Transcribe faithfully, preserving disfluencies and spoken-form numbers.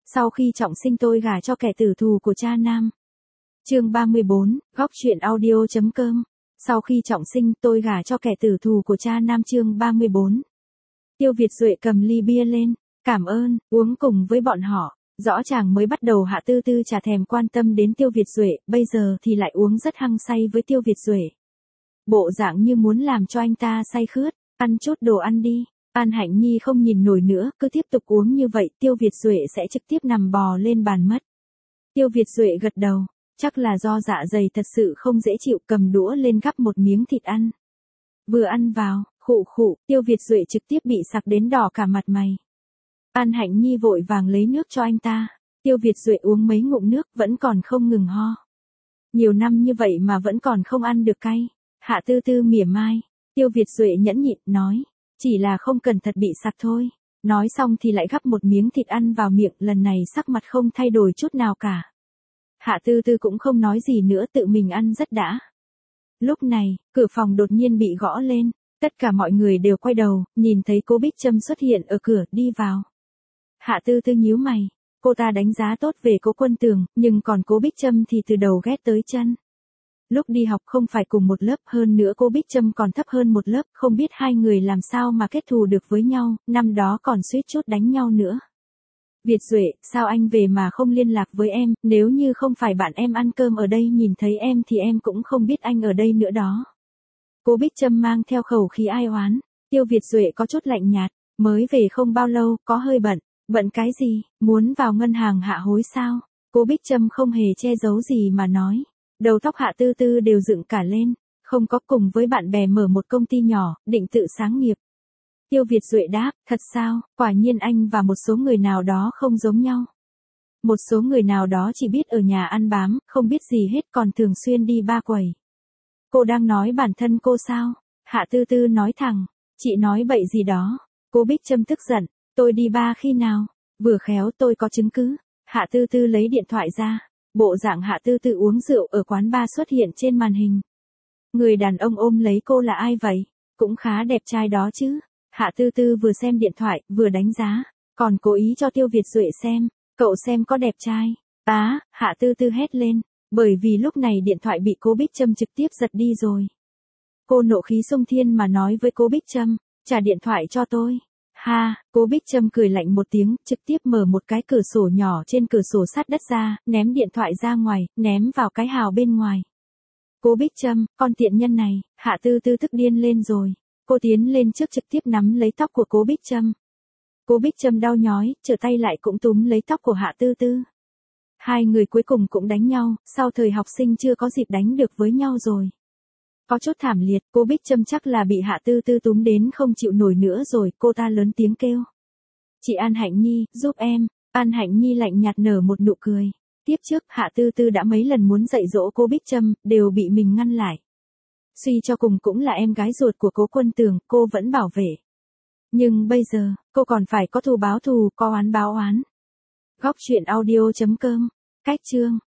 Sau khi trọng sinh tôi gả cho kẻ tử thù của cha nam. Chương ba mươi bốn, góc truyện audio.com. Sau khi trọng sinh tôi gả cho kẻ tử thù của cha nam. Chương ba mươi bốn. Tiêu Việt Duệ cầm ly bia lên, cảm ơn, uống cùng với bọn họ. Rõ chàng mới bắt đầu Hạ Tư Tư chả thèm quan tâm đến Tiêu Việt Duệ, bây giờ thì lại uống rất hăng say với Tiêu Việt Duệ. Bộ dạng như muốn làm cho anh ta say khướt, ăn chút đồ ăn đi. An Hạnh Nhi không nhìn nổi nữa, cứ tiếp tục uống như vậy, Tiêu Việt Duệ sẽ trực tiếp nằm bò lên bàn mất. Tiêu Việt Duệ gật đầu, chắc là do dạ dày thật sự không dễ chịu, cầm đũa lên gắp một miếng thịt ăn. Vừa ăn vào, khụ khụ, Tiêu Việt Duệ trực tiếp bị sặc đến đỏ cả mặt mày. An Hạnh Nhi vội vàng lấy nước cho anh ta. Tiêu Việt Duệ uống mấy ngụm nước vẫn còn không ngừng ho. Nhiều năm như vậy mà vẫn còn không ăn được cay. Hạ Tư Tư mỉa mai. Tiêu Việt Duệ nhẫn nhịn nói, chỉ là không cẩn thận bị sặc thôi. Nói xong thì lại gắp một miếng thịt ăn vào miệng, lần này sắc mặt không thay đổi chút nào cả. Hạ Tư Tư cũng không nói gì nữa, tự mình ăn rất đã. Lúc này, cửa phòng đột nhiên bị gõ lên. Tất cả mọi người đều quay đầu, nhìn thấy cô Bích Trâm xuất hiện ở cửa, đi vào. Hạ Tư Tư nhíu mày, cô ta đánh giá tốt về Cố Quân Tường, nhưng còn Cố Bích Trâm thì từ đầu ghét tới chân. Lúc đi học không phải cùng một lớp, hơn nữa cô Bích Trâm còn thấp hơn một lớp, không biết hai người làm sao mà kết thù được với nhau, năm đó còn suýt chút đánh nhau nữa. Việt Duệ, sao anh về mà không liên lạc với em, nếu như không phải bạn em ăn cơm ở đây nhìn thấy em thì em cũng không biết anh ở đây nữa đó. Cô Bích Trâm mang theo khẩu khí ai oán. Tiêu Việt Duệ có chút lạnh nhạt, mới về không bao lâu, có hơi bận. Bận cái gì, muốn vào ngân hàng hạ hối sao? Cô Bích Trâm không hề che giấu gì mà nói. Đầu tóc Hạ Tư Tư đều dựng cả lên, không có, cùng với bạn bè mở một công ty nhỏ, định tự sáng nghiệp. Tiêu Việt Duệ đáp, thật sao, quả nhiên anh và một số người nào đó không giống nhau. Một số người nào đó chỉ biết ở nhà ăn bám, không biết gì hết, còn thường xuyên đi ba quầy. Cô đang nói bản thân cô sao? Hạ Tư Tư nói thẳng, chị nói bậy gì đó. Cô Bích Trâm tức giận, tôi đi ba khi nào? Vừa khéo tôi có chứng cứ. Hạ Tư Tư lấy điện thoại ra. Bộ dạng Hạ Tư Tư uống rượu ở quán bar xuất hiện trên màn hình. Người đàn ông ôm lấy cô là ai vậy? Cũng khá đẹp trai đó chứ. Hạ Tư Tư vừa xem điện thoại, vừa đánh giá, còn cố ý cho Tiêu Việt Duệ xem. Cậu xem có đẹp trai. Á, Hạ Tư Tư hét lên, bởi vì lúc này điện thoại bị cô Bích Trâm trực tiếp giật đi rồi. Cô nộ khí xông thiên mà nói với cô Bích Trâm, trả điện thoại cho tôi. Ha, cô Bích Trâm cười lạnh một tiếng, trực tiếp mở một cái cửa sổ nhỏ trên cửa sổ sắt đất ra, ném điện thoại ra ngoài, ném vào cái hào bên ngoài. Cô Bích Trâm, con tiện nhân này. Hạ Tư Tư tức điên lên rồi. Cô tiến lên trước trực tiếp nắm lấy tóc của cô Bích Trâm. Cô Bích Trâm đau nhói, trở tay lại cũng túm lấy tóc của Hạ Tư Tư. Hai người cuối cùng cũng đánh nhau, sau thời học sinh chưa có dịp đánh được với nhau rồi. Có chút thảm liệt, cô Bích Trâm chắc là bị Hạ Tư Tư túm đến không chịu nổi nữa rồi, cô ta lớn tiếng kêu. Chị An Hạnh Nhi, giúp em. An Hạnh Nhi lạnh nhạt nở một nụ cười. Tiếp trước, Hạ Tư Tư đã mấy lần muốn dạy dỗ cô Bích Trâm, đều bị mình ngăn lại. Suy cho cùng cũng là em gái ruột của Cố Quân Tường, cô vẫn bảo vệ. Nhưng bây giờ, cô còn phải có thù báo thù, có oán báo oán. Góc truyện audio.com. Cách chương.